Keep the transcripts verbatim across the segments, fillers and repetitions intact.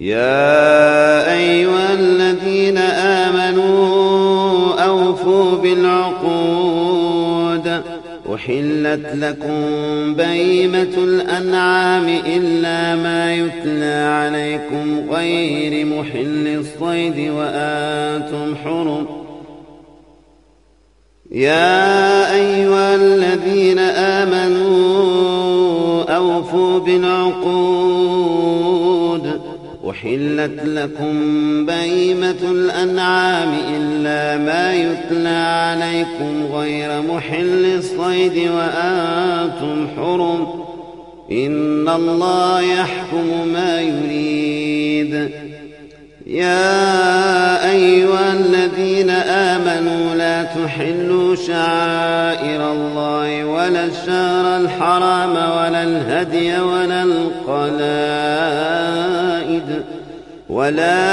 يا أيها الذين آمنوا أوفوا بالعقود أحلت لكم بهيمة الأنعام إلا ما يتلى عليكم غير محل الصيد وأنتم حرم. يا أيها الذين آمنوا أوفوا بالعقود أحلت لكم بهيمة الأنعام إلا ما يتلى عليكم غير محل الصيد وأنتم حرم إن الله يحكم ما يريد. يا أيها الذين آمنوا لا تحلوا شعائر الله ولا الشهر الحرام ولا الهدي ولا القلائد ولا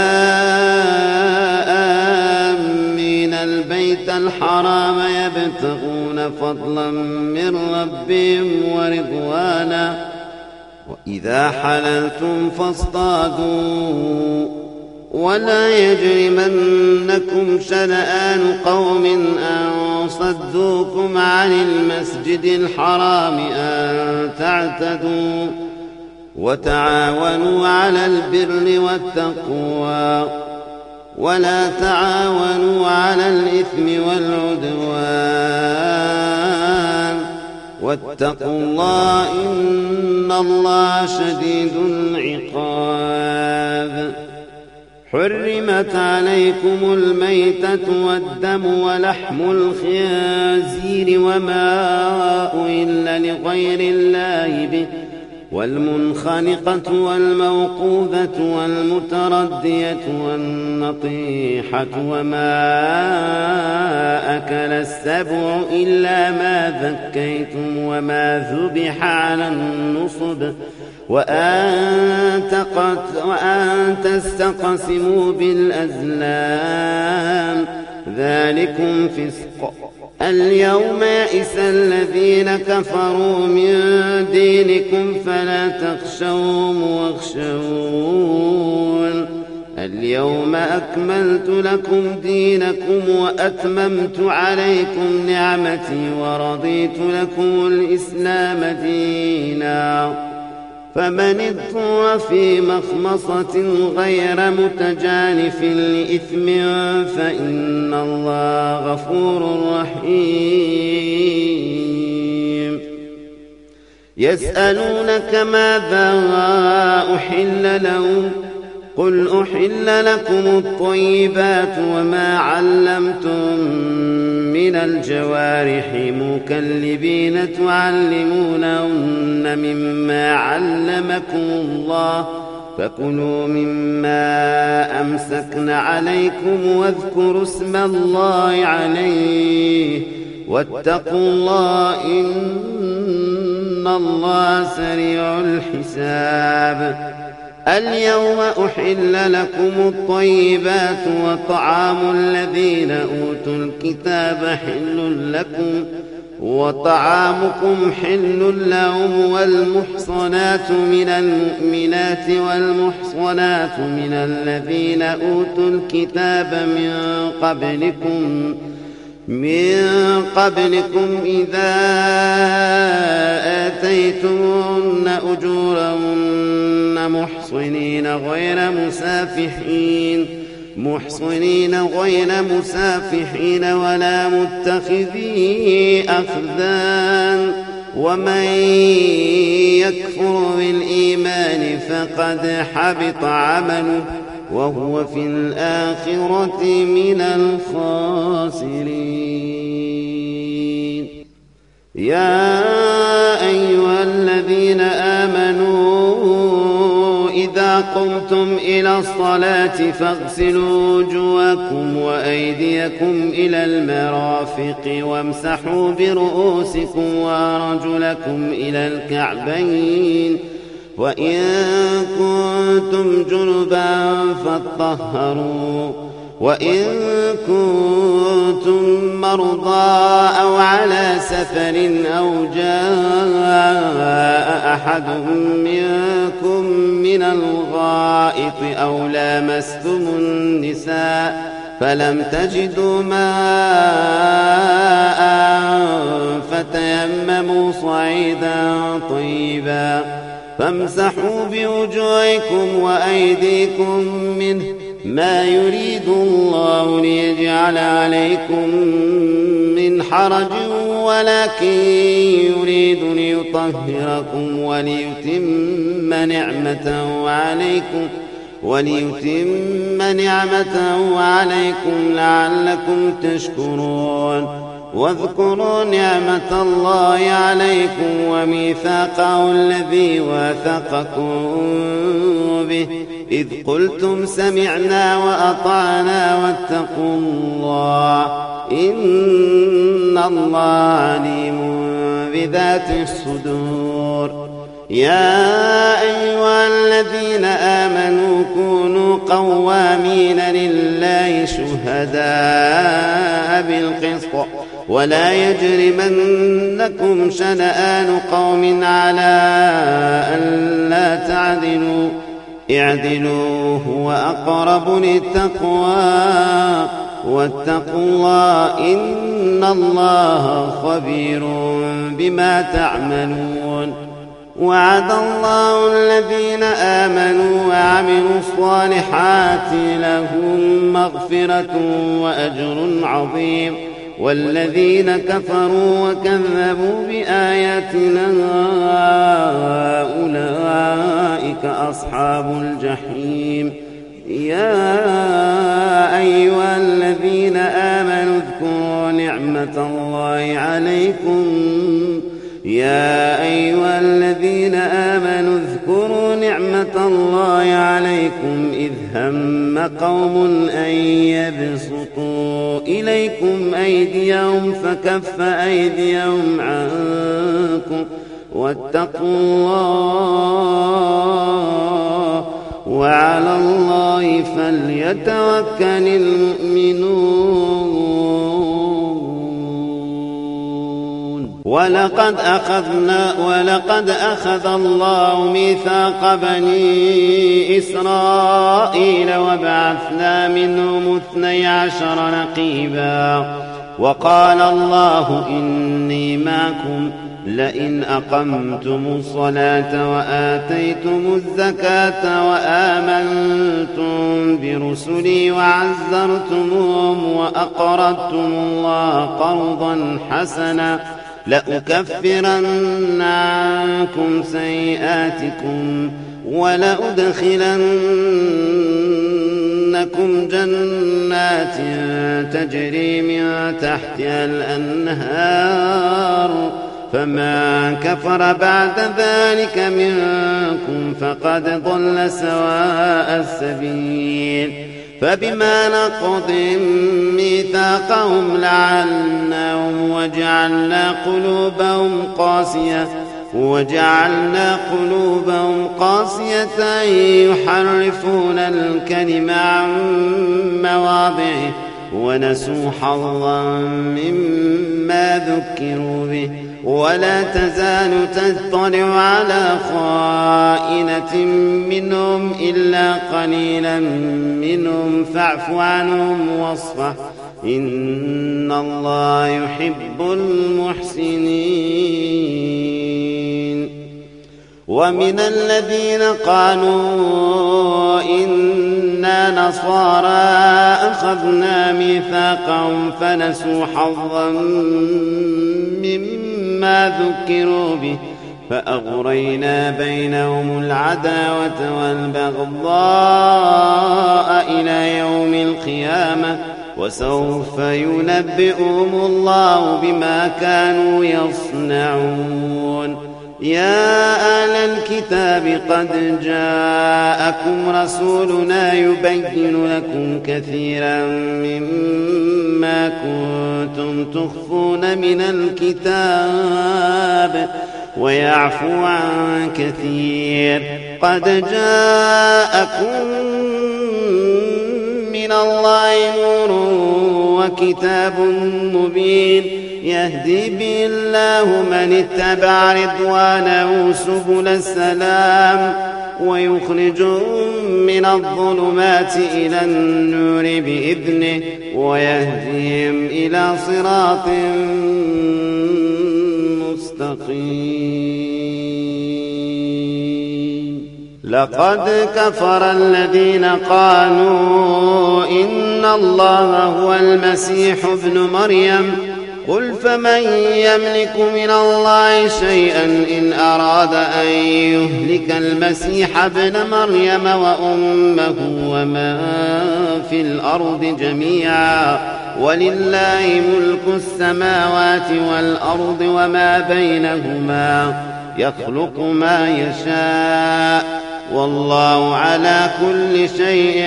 آمين البيت الحرام يبتغون فضلا من ربهم ورضوانا وإذا حللتم فاصطادوا ولا يجرمنكم شنآن قوم أن صدوكم عن المسجد الحرام أن تعتدوا وتعاونوا على البر والتقوى ولا تعاونوا على الإثم والعدوان واتقوا الله إن الله شديد العقاب. حرمت عليكم الميتة والدم ولحم الخنزير وما أهل لغير الله به والمنخنقة والموقوذة والمتردية والنطيحة وما أكل السبع إلا ما ذكيتم وما ذبح على النصب وأن, وأن تستقسموا بالأزلام ذلكم فسق. اليوم يئس الذين كفروا من دينكم فلا تخشوهم واخشون اليوم أكملت لكم دينكم وأتممت عليكم نعمتي ورضيت لكم الإسلام دينا فمن اضطر في مخمصة غير متجانف لإثم فإن الله غفور رحيم. يسألونك ماذا أحل لهم قل أحل لكم الطيبات وما علمتم من الجوارح مكلبين تعلمونهن مما علمكم الله فكلوا مما أمسكن عليكم واذكروا اسم الله عليه واتقوا الله إن الله سريع الحساب. اليوم أحل لكم الطيبات وطعام الذين أوتوا الكتاب حل لكم وطعامكم حل لهم والمحصنات من المؤمنات والمحصنات من الذين أوتوا الكتاب من قبلكم من قبلكم إذا آتيتمون أجورهن محصنين غير مسافحين محصنين غير مسافحين ولا متخذي أخذان ومن يكفر بالإيمان فقد حبط عمله وهو في الآخرة من الخاسرين. يا أيها الذين آمنوا إذا قمتم إلى الصلاة فاغسلوا وجوهكم وأيديكم إلى المرافق وامسحوا برؤوسكم وأرجلكم إلى الكعبين وإن كنتم جنبا فاطهروا وإن كنتم مرضى أو على سفر أو جاء أحد منكم من الغائط أو لامستم النساء فلم تجدوا ماء فتيمموا صعيدا طيبا فامسحوا بوجوهكم وأيديكم منه ما يريد الله ليجعل عليكم من حرج ولكن يريد ليطهركم وليتم نعمته عليكم وليتم نعمته عليكم لعلكم تشكرون واذكروا نعمة الله عليكم وميثاقه الذي واثقكم به إذ قلتم سمعنا وأطعنا واتقوا الله إن الله عليم بذات الصدور. يا أيها الذين آمنوا كونوا قوامين لله شهداء بالقسط ولا يجرمنكم شنآن قوم على ألا تعدلوا اعدلوا هو أقرب للتقوى واتقوا الله إن الله خبير بما تعملون. وعد الله الذين آمنوا وعملوا الصالحات لهم مغفرة وأجر عظيم والذين كفروا وكذبوا بآياتنا أولئك أصحاب الجحيم. يا أيها الذين آمنوا اذكروا نعمة الله عليكم يا أيها الذين آمنوا اذكروا نعمة الله عليكم إذ هم قوم أن يبسطوا إليكم أيديهم فكف أيديهم عنكم واتقوا الله وعلى الله فليتوكل المؤمنون. ولقد أخذنا ولقد أخذ الله ميثاق بني إسرائيل وبعثنا منهم اثني عشر نقيبا وقال الله إني معكم لئن أقمتم الصلاة وآتيتم الزكاة وآمنتم برسلي وعزرتموهم وأقرضتم الله قرضا حسنا لأكفرن عنكم سيئاتكم ولأدخلنكم جنات تجري من تحتها الأنهار فمن كفر بعد ذلك منكم فقد ضل سواء السبيل. فبما نقضهم ميثاقهم لعناهم وجعلنا قلوبهم قاسية وجعلنا قلوبهم قاسية يحرفون الكلم عن مواضعه ونسوا حظا مما ذكروا به ولا تزال تطلع على خائنة منهم إلا قليلا منهم فاعف عنهم واصفح إن الله يحب المحسنين. ومن الذين قالوا إنا نصارى أخذنا ميثاقهم فنسوا حظا مما ذكروا به فأغرينا بينهم العداوة والبغضاء إلى يوم القيامة وسوف ينبئهم الله بما كانوا يصنعون. يا أهل الكتاب قد جاءكم رسولنا يبين لكم كثيرا مما كنتم تخفون من الكتاب ويعفو عن كثير. قد جاءكم من الله نور وكتاب مبين يهدي به الله من اتبع رضوانه سبل السلام ويخرجهم من الظلمات إلى النور بإذنه ويهديهم إلى صراط مستقيم. لقد كفر الذين قالوا إن الله هو المسيح ابن مريم قل فمن يملك من الله شيئا إن أراد أن يهلك المسيح ابن مريم وأمه ومن في الأرض جميعا ولله ملك السماوات والأرض وما بينهما يخلق ما يشاء والله على كل شيء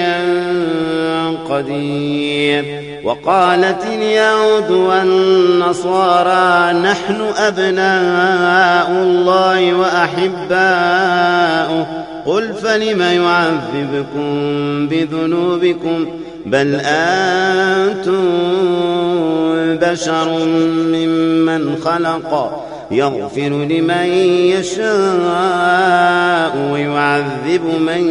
قدير. وقالت اليهود والنصارى نحن أبناء الله وأحباؤه قل فلم يعذبكم بذنوبكم بل أنتم بشر ممن خلق يغفر لمن يشاء ويعذب من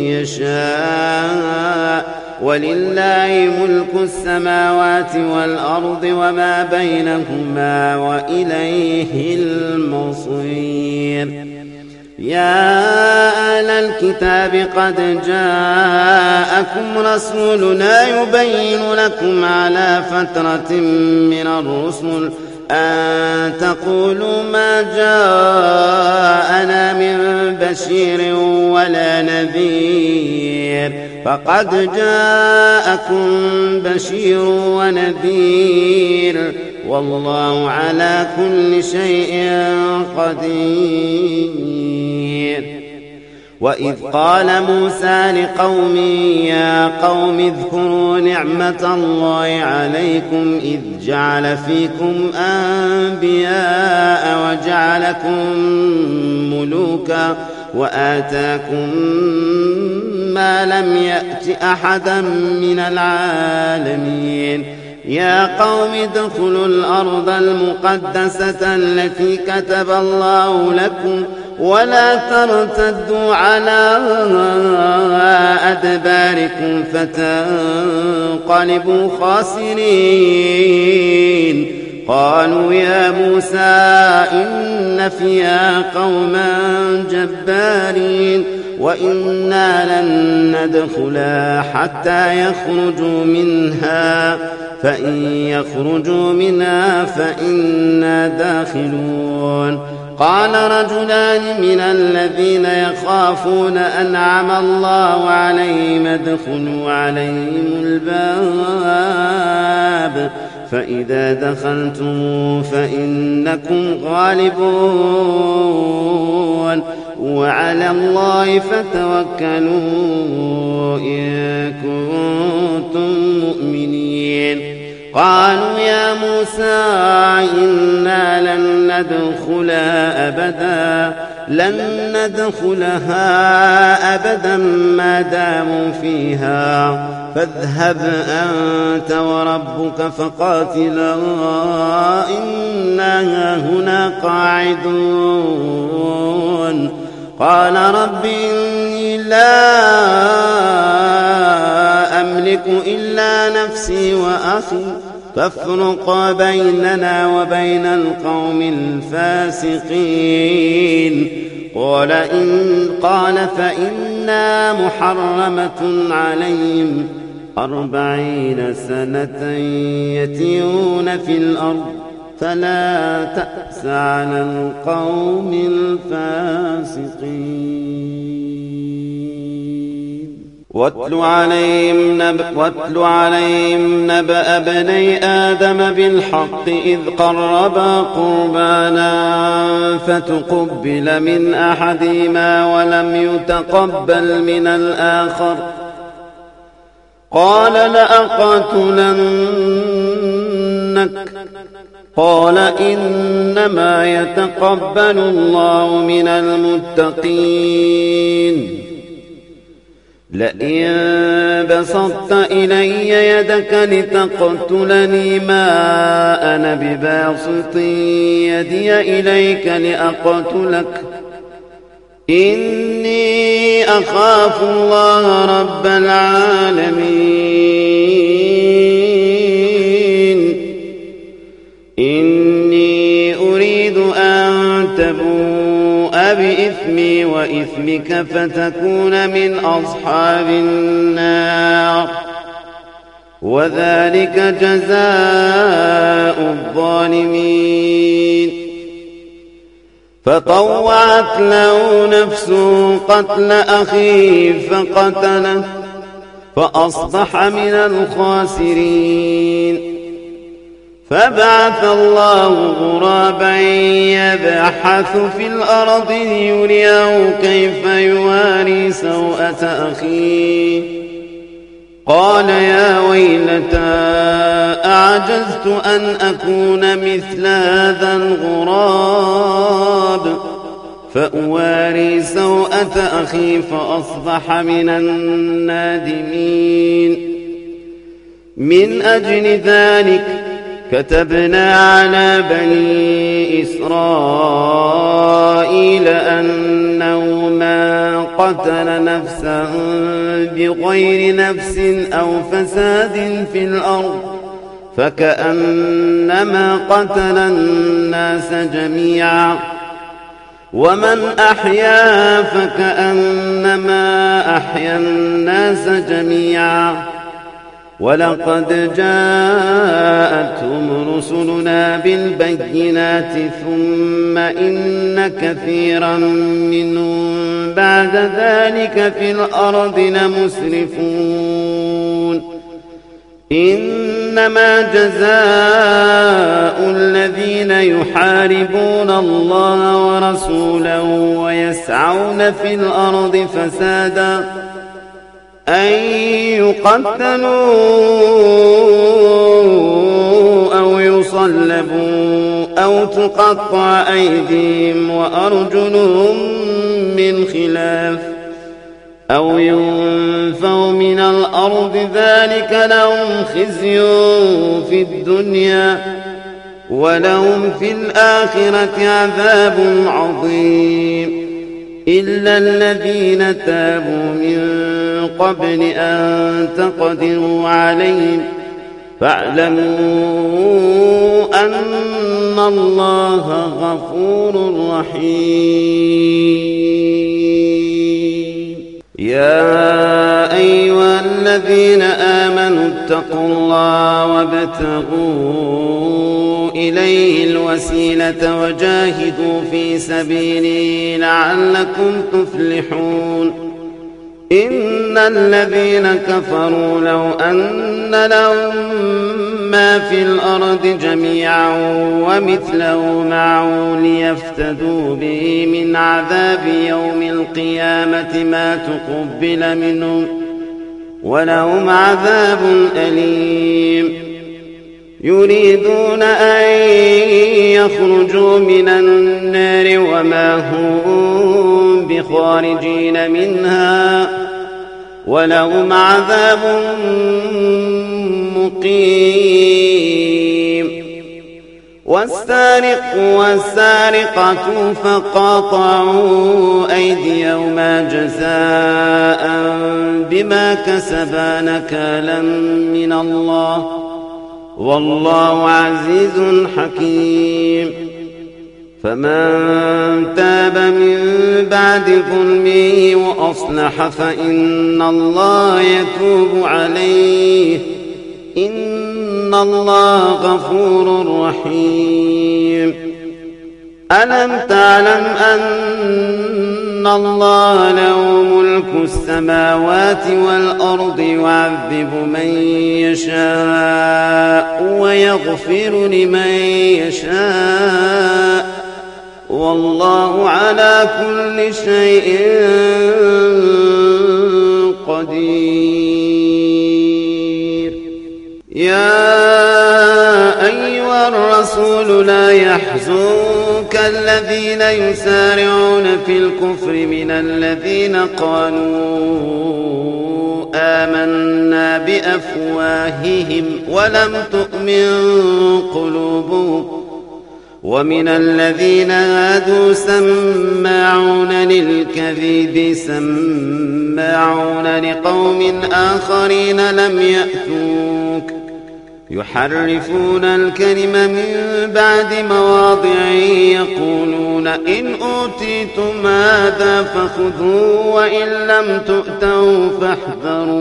يشاء ولله ملك السماوات والأرض وما بينهما وإليه المصير. يا أهل الكتاب قد جاءكم رسولنا يبين لكم على فترة من الرسل أن تقولوا ما جاءنا من بشير ولا نذير فقد جاءكم بشير ونذير والله على كل شيء قدير. وإذ قال موسى لقومه يا قوم اذكروا نعمة الله عليكم إذ جعل فيكم أنبياء وجعلكم ملوكا وآتاكم ما لم يأت أحدا من العالمين. يا قوم ادخلوا الأرض المقدسة التي كتب الله لكم ولا ترتدوا على أدباركم فتنقلبوا خاسرين. قالوا يا موسى إن فيها قوما جبارين وإنا لن ندخلها حتى يخرجوا منها فإن يخرجوا منها فإنا داخلون. قال رجلان من الذين يخافون أنعم الله عليهم ادخلوا عليهم الباب فإذا دخلتم فإنكم غالبون وعلى الله فتوكلوا إن كنتم مؤمنين. قالوا يا موسى إنا لن ندخلها أبدا لن ندخلها أبدا ما داموا فيها فاذهب أنت وربك فقاتلا إنا هنا قاعدون. قال رب إني لا أملك إلا نفسي وأخي فافرق بيننا وبين القوم الفاسقين. قال إن قال فإنا محرمة عليهم أربعين سنة يتيهون في الأرض فلا تأس على القوم الفاسقين. واتل عليهم نبأ, واتل عليهم نبأ بني آدم بالحق إذ قربا قربانا فتقبل من أحدهما ولم يتقبل من الآخر قال لأقتلنك قال إنما يتقبل الله من المتقين. لئن بسطت إلي يدك لتقتلني ما أنا بباسط يدي إليك لأقتلك إني أخاف الله رب العالمين إني أريد أن تبوء بإثمي وإثمك فتكون من أصحاب النار وذلك جزاء الظالمين فطوعت له نفسه قتل أخيه فقتله فأصبح من الخاسرين فبعث الله غرابا يبحث في الأرض ليريه كيف يواري سوءة أخيه قال يا ويلتى أعجزت أن أكون مثل هذا الغراب فأواري سوءة أخي فأصبح من النادمين من أجل ذلك كتبنا على بني إسرائيل أنه من قتل نفسا بغير نفس أو فساد في الأرض فكأنما قتل الناس جميعا ومن أحيا فكأنما أحيا الناس جميعا ولقد جاءتهم رسلنا بالبينات ثم إن كثيرا منهم بعد ذلك في الأرض لمسرفون إنما جزاء الذين يحاربون الله ورسوله ويسعون في الأرض فسادا أن يقتلوا أو يصلبوا أو تقطع أيديهم وأرجلهم من خلاف أو ينفوا من الأرض ذلك لهم خزي في الدنيا ولهم في الآخرة عذاب عظيم إلا الذين تابوا من قبل أن تقدروا عليهم فاعلموا أن الله غفور رحيم يا أيها الذين آمنوا اتقوا الله وابتغوا إليه الوسيلة وجاهدوا في سبيله لعلكم تفلحون إن الذين كفروا لو أن لهم ما في الأرض جميعا ومثله معه ليفتدوا به من عذاب يوم القيامة ما تقبل منهم ولهم عذاب أليم يريدون أن يخرجوا من النار وما هم بخارجين منها ولهم عذاب مقيم والسارق والسارقة فقاطعوا أيديهما جزاء بما كسبا نكالا من الله والله عزيز حكيم فمن تاب من بعد ظلمه وأصلح فإن الله يتوب عليه إن الله غفور رحيم ألم تعلم أن الله له ملك السماوات والأرض يعذب من يشاء ويغفر لمن يشاء والله على كل شيء قدير يا أيها الرسول لا يحزنك الذين يسارعون في الكفر من الذين قالوا آمنا بأفواههم ولم تؤمن قلوبهم ومن الذين هادوا سماعون للكذب سماعون لقوم آخرين لم يأتوك يحرفون الكلم من بعد مواضعه يقولون إن أوتيتم هذا فخذوه وإن لم تؤتوا فاحذروا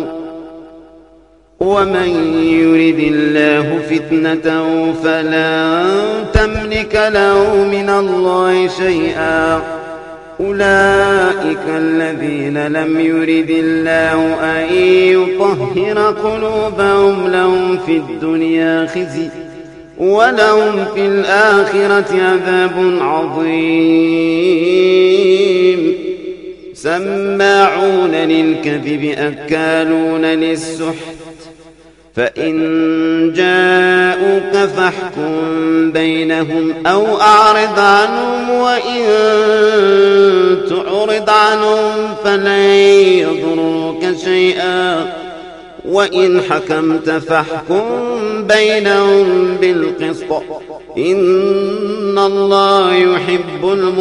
ومن يرد الله فتنته فلن تملك له من الله شيئا أولئك الذين لم يرد الله أن يطهر قلوبهم لهم في الدنيا خزي ولهم في الآخرة عذاب عظيم سماعون للكذب أكالون للسحت فإن جاءوك فاحكم بينهم أو أعرض عنهم وإن تعرض عنهم فلن يضروك شيئا وإن حكمت فاحكم بينهم بالقسط إن الله يحب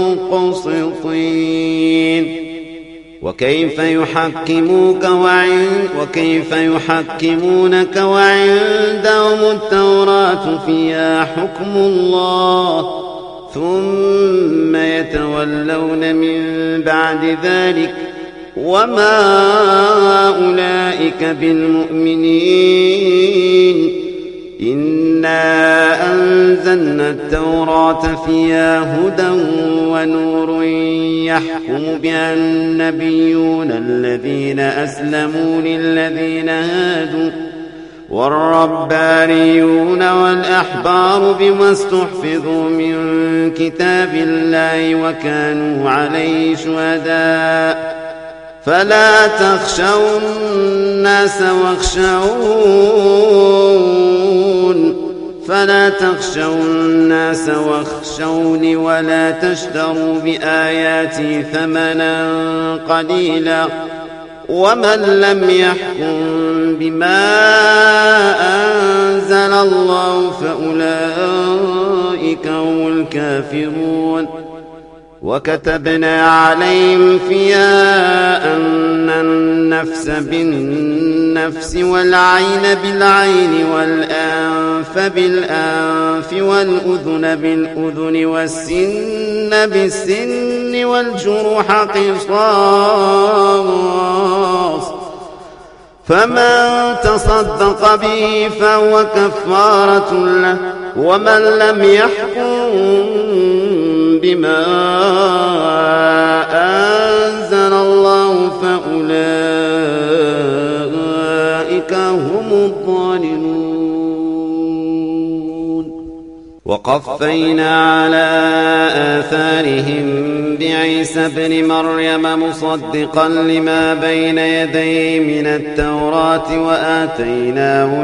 المقسطين وكيف يحكموك وعند وكيف يحكمونك وعندهم التوراة فيها حكم الله ثم يتولون من بعد ذلك وما أولئك بالمؤمنين إنا أنزلنا التوراة فيها هدى ونور يحكم بها النبيون الذين أسلموا للذين هادوا والربانيون والأحبار بما استحفظوا من كتاب الله وكانوا عليه شهداء فلا تخشوا الناس واخشون فلا تخشوا الناس واخشوني ولا تشتروا بآياتي ثمنا قليلا ومن لم يحكم بما أنزل الله فأولئك هم الكافرون وكتبنا عليهم فيها أن النفس بالنفس والعين بالعين والأنف بالأنف والأذن بالأذن والسن بالسن والجروح قصاص فمن تصدق به فهو كفارة له ومن لم يحكم بما أنزل الله فأولئك هم الظالمون وقفينا على آثارهم بعيسى ابن مريم مصدقا لما بين يديه من التوراة وآتيناه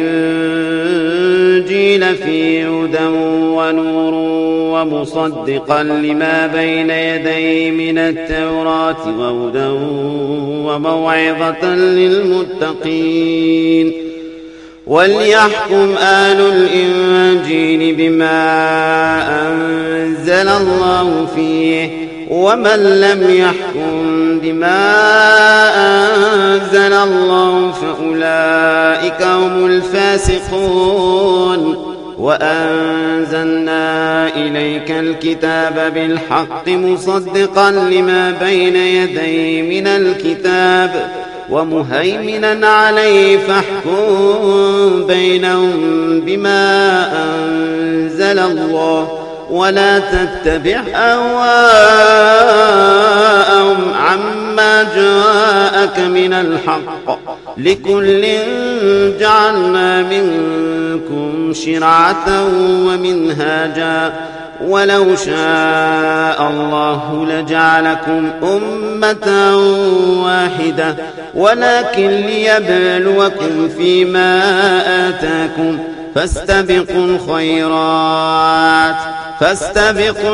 الإنجيل فيه هدى ونور ومصدقا لما بين يديه من التوراة وهدى وموعظة للمتقين وليحكم آل الإنجيل بما أنزل الله فيه ومن لم يحكم بما أنزل الله فأولئك هم الفاسقون وأنزلنا إليك الكتاب بالحق مصدقا لما بين يديه من الكتاب ومهيمنا عليه فاحكم بينهم بما أنزل الله ولا تتبع أهواءهم عما جاءك من الحق لكل جعلنا منكم شرعة ومنهاجا ولو شاء الله لجعلكم أمة واحدة ولكن ليبلوكم فيما آتاكم فاستبقوا الخيرات فاستبقوا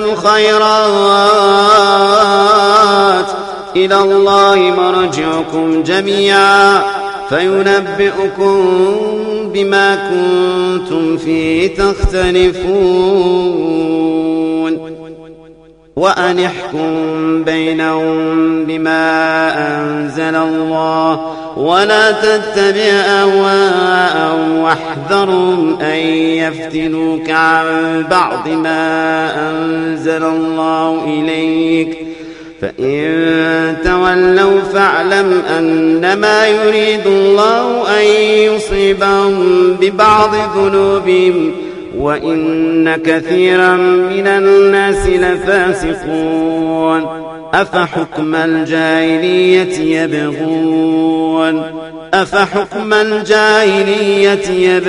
الخيرات إلى الله مرجعكم جميعا فينبئكم بما كنتم فيه تختلفون وأن احكم بينهم بما أنزل الله ولا تتبع أهواءهم واحذرهم أن يفتنوك عن بعض ما أنزل الله إليك فإن تولوا فاعلم أنما يريد الله أن يصيبهم ببعض ذنوبهم وإن كثيرا من الناس لفاسقون أفحكم الجاهلية يبغون أفحكم الجاهلية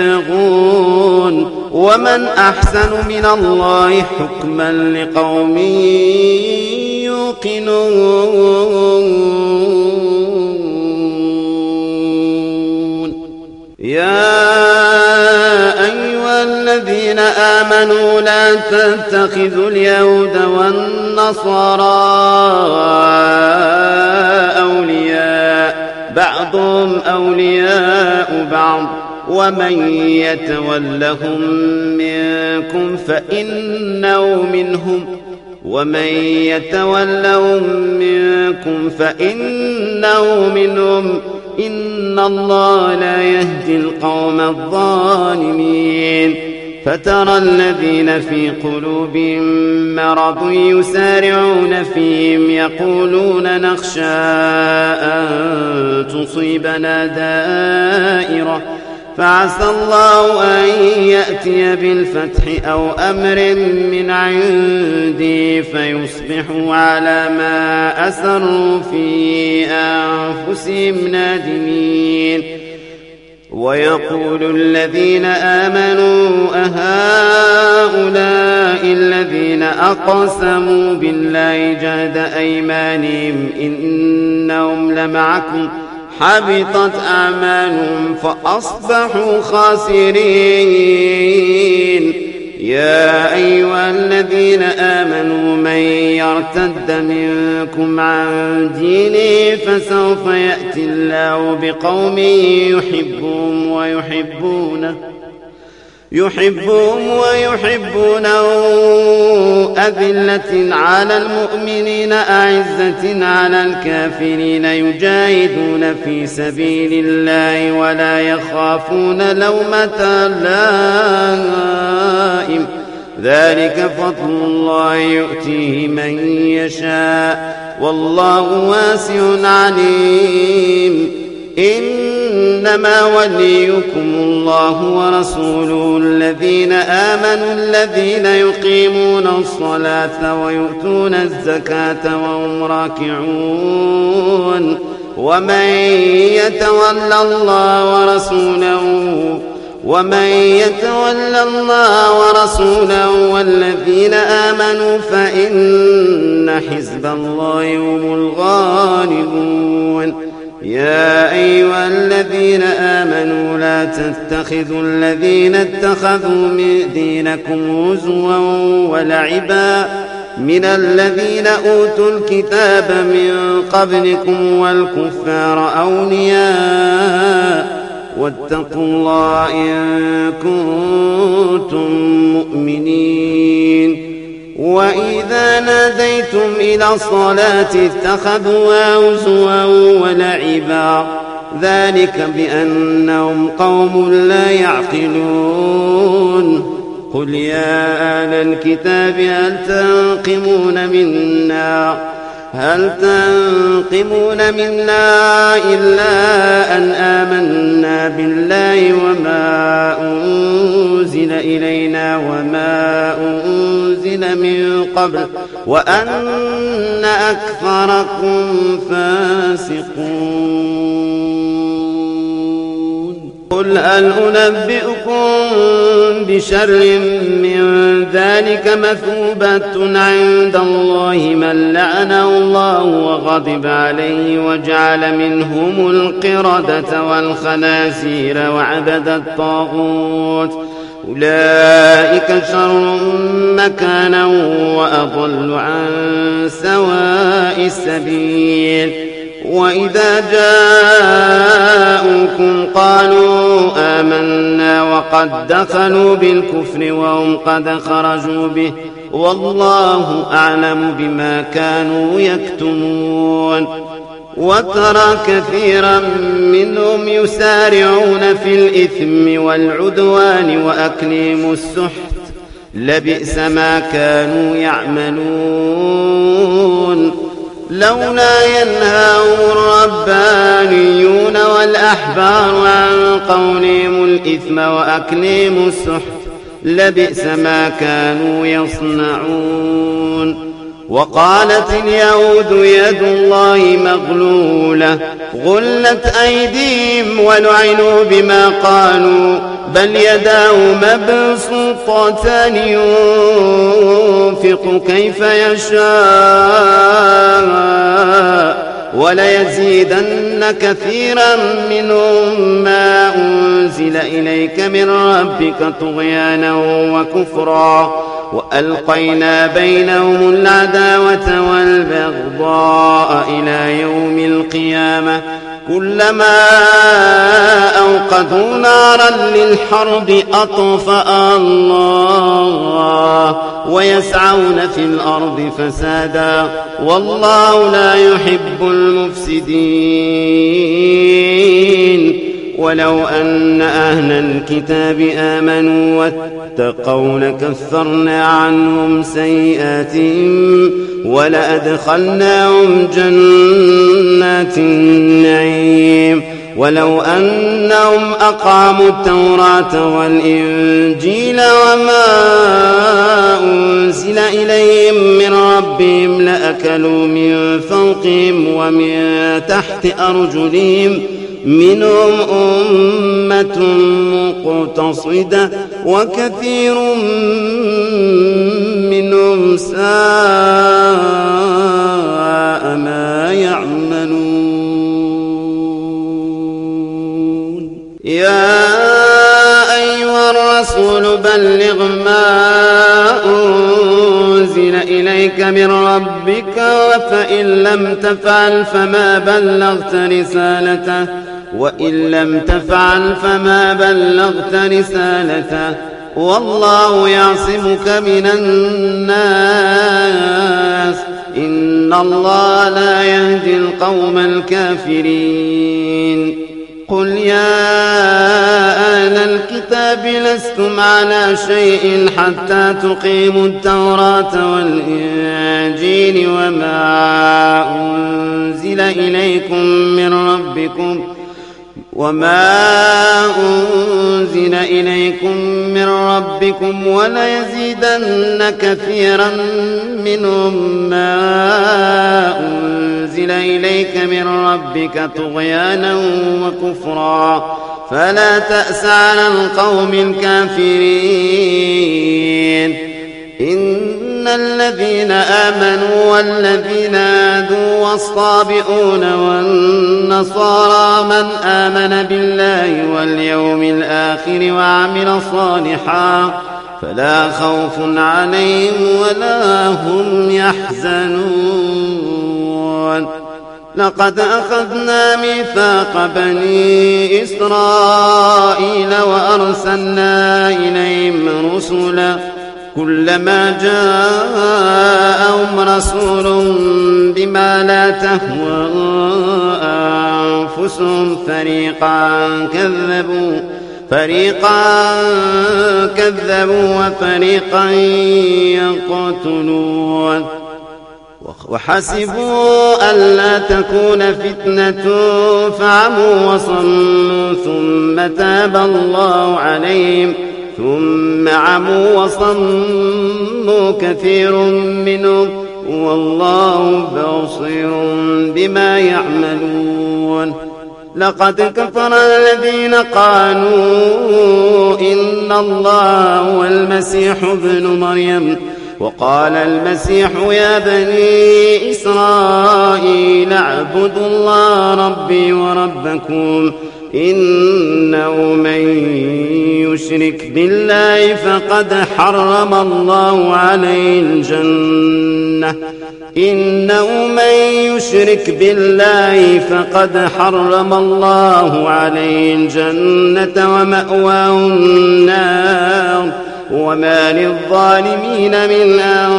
يبغون ومن أحسن من الله حكما لقوم يوقنون يا أيها الذين آمنوا لا تتخذوا اليهود والنصارى أولياء بعضهم أولياء بعض ومن يتولهم منكم فإنه منهم ومن يتولهم منكم فإنه منهم إن الله لا يهدي القوم الظالمين فترى الذين في قلوبهم مرض يسارعون فيهم يقولون نخشى أن تصيبنا دائرة فعسى الله أن يأتي بالفتح أو أمر من عندي فيصبحوا على ما أسروا في أنفسهم نادمين ويقول الذين آمنوا أهؤلاء الذين أقسموا بالله جهد أيمانهم إنهم لمعكم حبطت أعمالهم فأصبحوا خاسرين يا أيها الذين آمنوا من يرتد منكم عن دينه فسوف يأتي الله بقوم يحبهم ويحبونه يحبهم ويحبونه أذلة على المؤمنين أعزة على الكافرين يجاهدون في سبيل الله ولا يخافون لومة لائم ذلك فضل الله يؤتيه من يشاء والله واسع عليم إنما وليكم الله ورسوله الذين آمنوا الذين يقيمون الصلاة ويؤتون الزكاة وهم راكعون ومن يتولى الله ورسوله ومن يتولى الله ورسوله والذين آمنوا فإن حزب الله هم الغالبون يا أيها الذين آمنوا لا تتخذوا الذين اتخذوا من دينكم هزوا ولعبا من الذين أوتوا الكتاب من قبلكم والكفار أولياء واتقوا الله إن كنتم مؤمنين وإذا ناديتم إلى الصلاة اتخذوها هزوا ولعبا ذلك بأنهم قوم لا يعقلون قل يا أهل الكتاب هل تنقمون منا هل تنقمون منا إلا أن آمنا بالله وما أنزل إلينا وما أنزل من قبل وأن أكثركم فاسقون قل هل أنبئكم بشر من ذلك مثوبة عند الله من لعنه الله وغضب عليه وجعل منهم القردة والخنازير وعبد الطاغوت أولئك شر مكانا وأضل عن سواء السبيل وإذا جاءوكم قالوا آمنا وقد دخلوا بالكفر وهم قد خرجوا به والله أعلم بما كانوا يكتمون. وترى كثيرا منهم يسارعون في الإثم والعدوان وأكلهم السحت لبئس ما كانوا يعملون. لولا ينهاهم الربانيون والأحبار عن قولهم الإثم وأكلهم السحت لبئس ما كانوا يصنعون. وقالت اليهود يد الله مغلولة غلت أيديهم ولعنوا بما قالوا بل يداه مبسوطتان ينفق كيف يشاء وليزيدن كثيرا منهم ما أنزل إليك من ربك طغيانا وكفرا وألقينا بينهم العداوة والبغضاء إلى يوم القيامة كلما أوقدوا نارا للحرب أطفأ الله ويسعون في الأرض فسادا والله لا يحب المفسدين. ولو أن أهل الكتاب آمنوا واتقوا لكفرنا عنهم سيئاتهم ولأدخلناهم جنات النعيم. ولو أنهم أقاموا التوراة والإنجيل وما أنزل إليهم من ربهم لأكلوا من فوقهم ومن تحت أرجلهم منهم أمة مقتصدة وكثير منهم ساء ما يعملون. يا أيها الرسول بلغ ما أنزل إليك من ربك فإن لم تفعل فما بلغت رسالته وإن لم تفعل فما بلغت رسالته والله يعصمك من الناس إن الله لا يهدي القوم الكافرين. قل يا أهل الكتاب لستم على شيء حتى تقيموا التوراة والإنجيل وما أنزل إليكم من ربكم وما أنزل إليكم من ربكم وليزيدن كثيرا منهم ما أنزل إليك من ربك طغيانا وكفرا فلا تأس على القوم الكافرين. إن الذين آمنوا والذين هادوا والصابئون والنصارى من آمن بالله واليوم الآخر وعمل صالحا فلا خوف عليهم ولا هم يحزنون. لقد أخذنا ميثاق بني إسرائيل وأرسلنا إليهم رسلا كلما جاءهم رسول بما لا تهوى أنفسهم فريقا كذبوا فريقا كذبوا وفريقا يقتلون. وحسبوا ألا تكون فتنة فعموا وصموا ثم تاب الله عليهم ثم عموا وصموا كثير منهم والله بصير بما يعملون. لقد كفر الذين قالوا إن الله هو المسيح ابن مريم وقال المسيح يا بني إسرائيل اعبدوا الله ربي وربكم إنه من يشرك بالله فقد حرم الله عليه الجنة إنه من يشرك بالله فقد حرم الله عليه الجنة ومأواه النار وما للظالمين من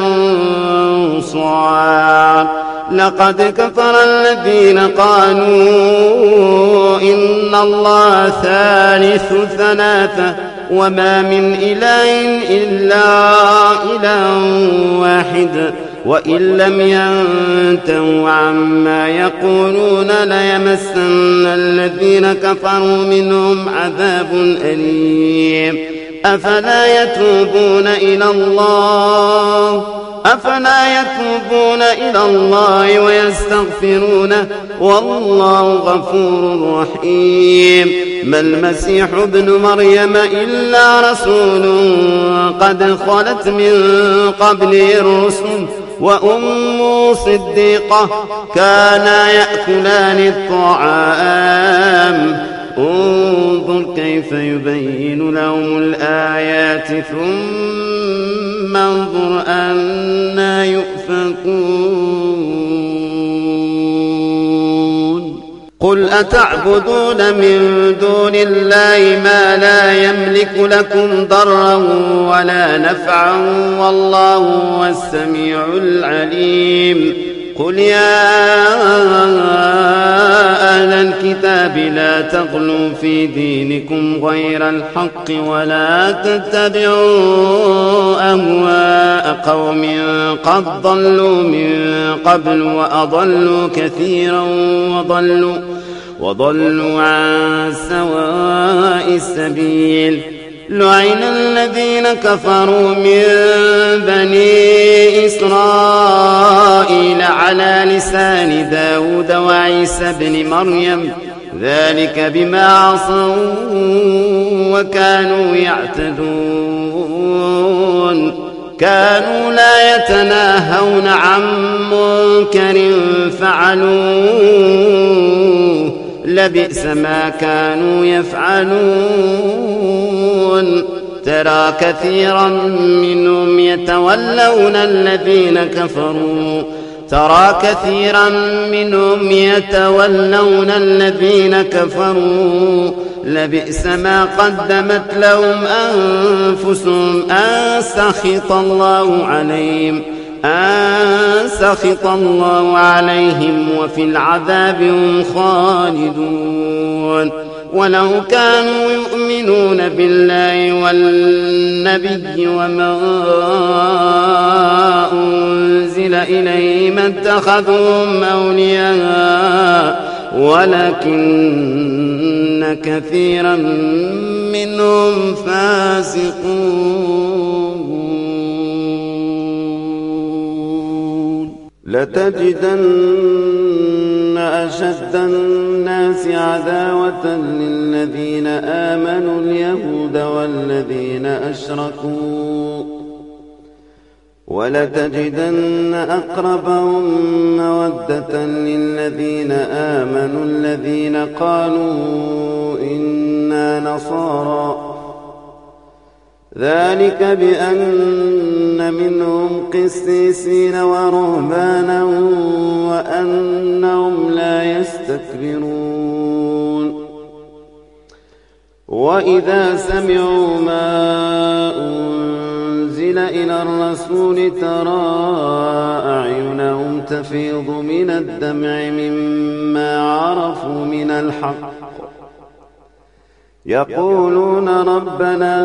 أنصار. لقد كفر الذين قالوا إن الله ثالث ثلاثة وما من إله إلا إله واحد وإن لم ينتهوا عما يقولون ليمسن الذين كفروا منهم عذاب أليم. أفلا يتوبون إلى الله أفلا يتوبون إلى الله ويستغفرونه والله غفور رحيم. ما المسيح ابن مريم إلا رسول قد خلت من قبله الرسل وأمه صديقة كانا يأكلان الطعام انظر كيف يبين لهم الآيات ثم انظر أنى يؤفكون. قل أتعبدون من دون الله ما لا يملك لكم ضرا ولا نفعا والله هو السميع العليم. قل يا أهل الكتاب لا تغلوا في دينكم غير الحق ولا تتبعوا أهواء قوم قد ضلوا من قبل وأضلوا كثيرا وضلوا, وضلوا عن سواء السبيل. لعن الذين كفروا من بني إسرائيل على لسان داود وعيسى بن مريم ذلك بما عصوا وكانوا يعتدون. كانوا لا يتناهون عن منكر فعلوه لبئس ما كانوا يفعلون. ترى كثيرا منهم يتولون الذين كفروا ترى كثيرا منهم يتولون الذين كفروا لبئس ما قدمت لهم أنفسهم أن سخط الله عليهم أن سخط الله عليهم وفي العذاب هم خالدون. ولو كانوا يؤمنون بالله والنبي وما أنزل إليه ما اتخذوهم أولياء ولكن كثيرا منهم فاسقون. لتجدن أشد الناس عداوة للذين آمنوا اليهود والذين أشركوا ولتجدن أقربهم مودة للذين آمنوا الذين قالوا إنا نصارى ذلك بأن منهم قسيسين ورهبانا وأنهم لا يستكبرون. وإذا سمعوا ما أنزل إلى الرسول ترى أعينهم تفيض من الدمع مما عرفوا من الحق يقولون ربنا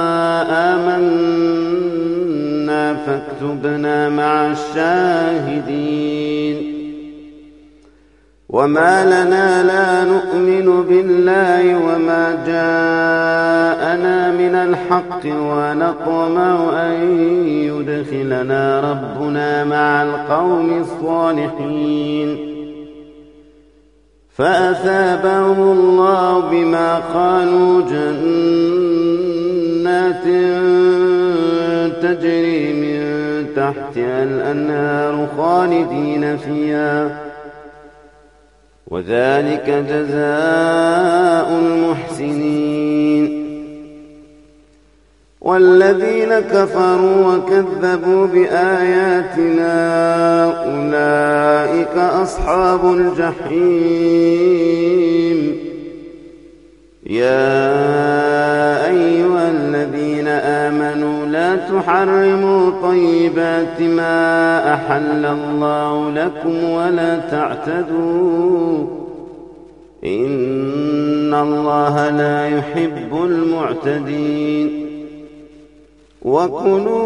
آمنا فاكتبنا مع الشاهدين. وما لنا لا نؤمن بالله وما جاءنا من الحق ونطمع أن يدخلنا ربنا مع القوم الصالحين. فأثابهم الله بما قالوا جنات تجري من تحتها الأنهار خالدين فيها وذلك جزاء المحسنين. والذين كفروا وكذبوا بآياتنا أولئك أصحاب الجحيم. يا أيها الذين آمنوا لا تحرموا طيبات ما أحل الله لكم ولا تعتدوا إن الله لا يحب المعتدين. وكلوا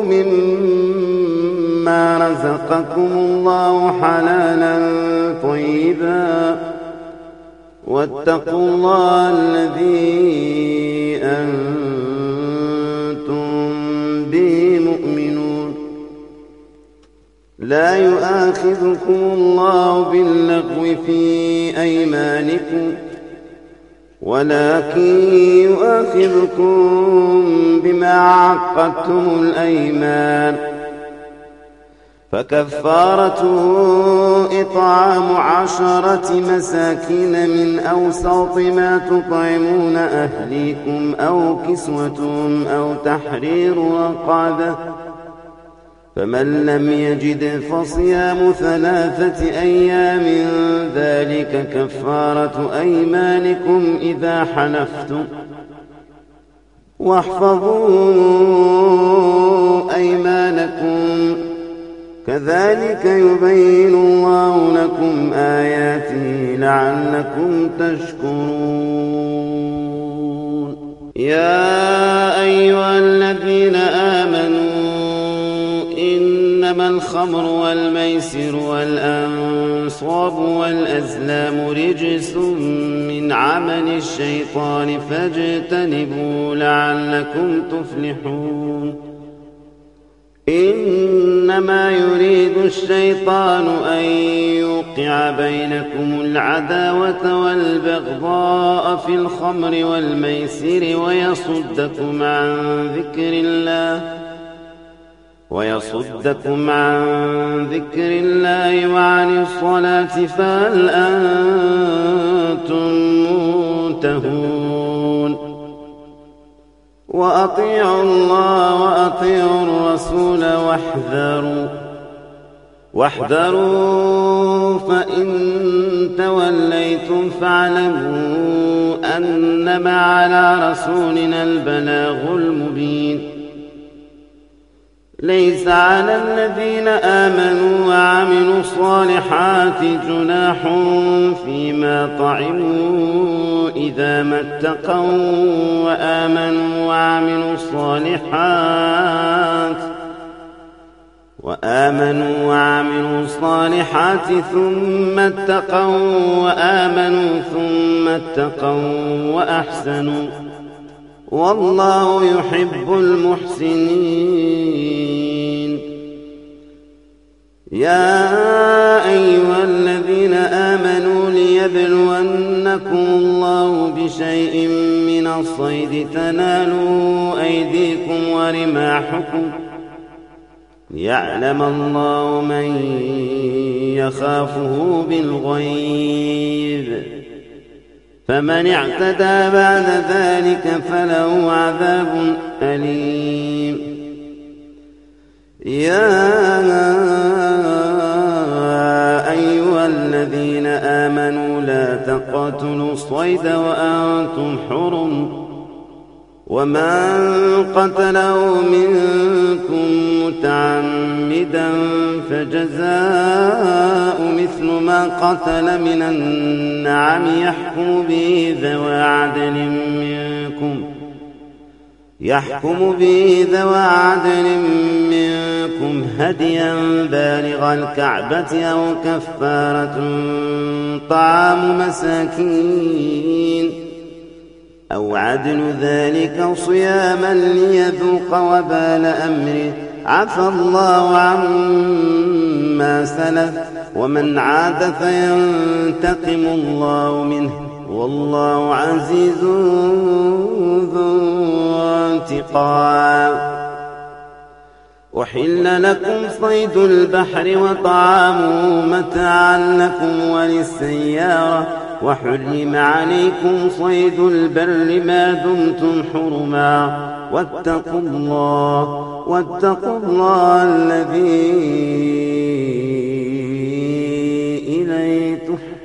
مما رزقكم الله حلالا طيبا واتقوا الله الذي أنتم به مؤمنون. لا يؤاخذكم الله باللغو في أيمانكم ولكن يؤاخذكم بما عقدتم الأيمان، فكفارته إطعام عشرة مساكين من أوسط ما تطعمون أهليكم أو كسوتهم أو تحرير رقبة، فمن لم يجد فصيام ثلاثة أيام ذلك كفارة أيمانكم إذا حلفتم، واحفظوا أيمانكم كذلك يبين الله لكم آياته لعلكم تشكرون. يا أيها الذين آمنوا إنما الخمر والميسر والأنصاب والأزلام رجس من عمل الشيطان فاجتنبوه لعلكم تفلحون. إنما يريد الشيطان أن يوقع بينكم العداوة والبغضاء في الخمر والميسر ويصدكم عن ذكر الله ويصدكم عن ذكر الله وعن الصلاة فهل أنتم منتهون. وأطيعوا الله وأطيعوا الرسول واحذروا واحذروا فإن توليتم فاعلموا أنما على رسولنا البلاغ المبين. ليس على الذين آمنوا وعملوا الصالحات جناح فيما طعموا إذا ما اتقوا وآمنوا وعملوا الصالحات وآمنوا وعملوا الصالحات ثم اتقوا وآمنوا ثم اتقوا وأحسنوا والله يحب المحسنين. يا أيها الذين آمنوا ليبلونكم الله بشيء من الصيد تنالوا أيديكم ورماحكم ليعلم الله من يخافه بالغيب، فمن اعتدى بعد ذلك فله عذاب أليم. يا أيها الذين آمنوا لا تقتلوا الصيد وأنتم حرم، ومن قتله منكم متعمدا فجزاء مثل ما قتل من النعم يحكم به ذوى عدل منكم يحكم به ذوى عدل منكم هديا بالغ الكعبة أو كفارة طعام مساكين أو عدل ذلك صياما ليذوق وبال أمره، عفى الله عما سلف ومن عاد فينتقم الله منه والله عزيز ذو انتقام. أحل لكم صيد البحر وطعامه متاعا لكم وللسيارة وحرم عليكم صيد البر ما دمتم حرما واتقوا الله واتقوا الله الذي إليه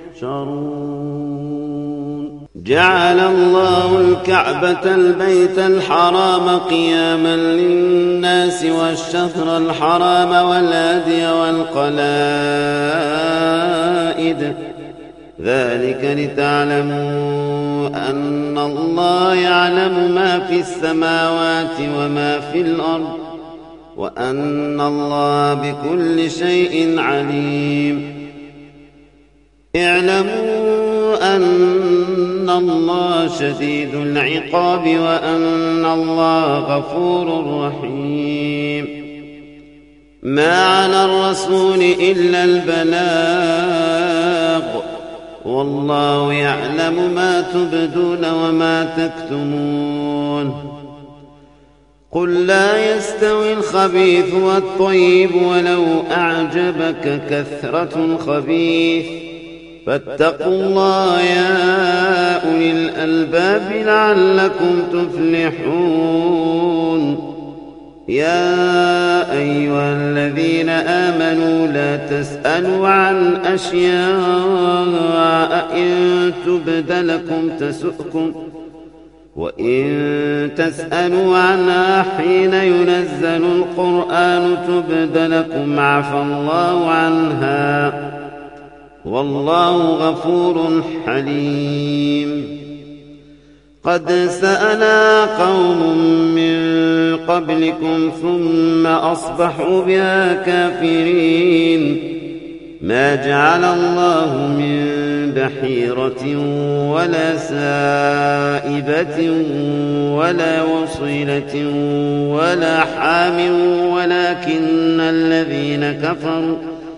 تحشرون. جعل الله الكعبة البيت الحرام قياما للناس والشهر الحرام والهدي والقلائد ذلك لتعلموا أن الله يعلم ما في السماوات وما في الأرض وأن الله بكل شيء عليم. اعلموا أن الله شديد العقاب وأن الله غفور رحيم. ما على الرسول إلا البلاغ والله يعلم ما تبدون وما تكتمون. قل لا يستوي الخبيث والطيب ولو أعجبك كثرة الخبيث فاتقوا الله يا أولي الألباب لعلكم تفلحون. يا أيها الذين آمنوا لا تسألوا عن أشياء إن تبد لكم تسؤكم وإن تسألوا عنها حين ينزل القرآن تبد لكم عفى الله عنها والله غفور حليم. قد سألا قوم من قبلكم ثم أصبحوا بها كافرين. ما جعل الله من بحيرة ولا سائبة ولا وصيلة ولا حام ولكن الذين كفروا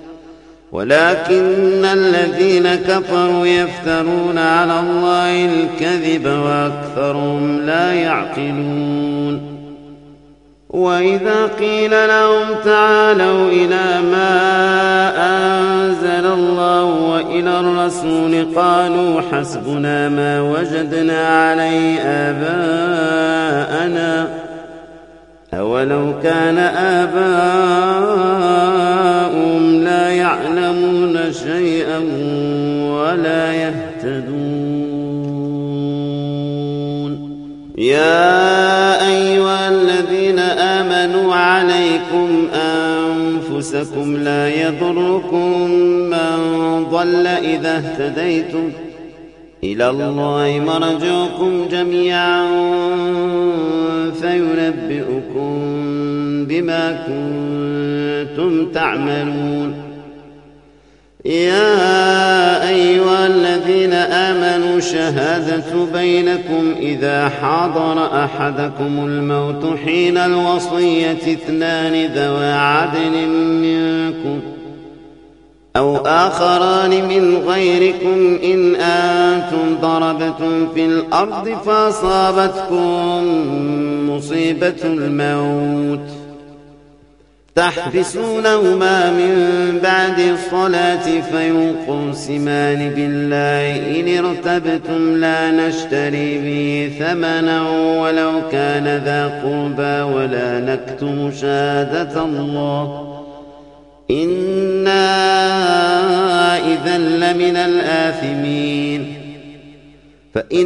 ولكن الذين كفروا يفترون على الله الكذب وأكثرهم لا يعقلون. وإذا قيل لهم تعالوا إلى ما أنزل الله وإلى الرسول قالوا حسبنا ما وجدنا عليه آباءنا أولو كان آباؤهم لا يعلمون شيئا ولا يهتدون. يا أيها الذين آمنوا عليكم أنفسكم لا يضركم من ضل إذا اهتديتم إلى الله مرجعكم جميعا فينبئكم بما كنتم تعملون. يا أيها الذين آمنوا شهادة بينكم إذا حضر أحدكم الموت حين الوصية اثنان ذوى عدل منكم أو آخران من غيركم إن أنتم ضربتم في الأرض فأصابتكم مصيبة الموت تحبسونهما من بعد الصلاة فيقسمان بالله إن ارتبتم لا نشتري به ثمنا ولو كان ذا قربى ولا نكتم شهادة الله إنا إذا لمن الآثمين. فإن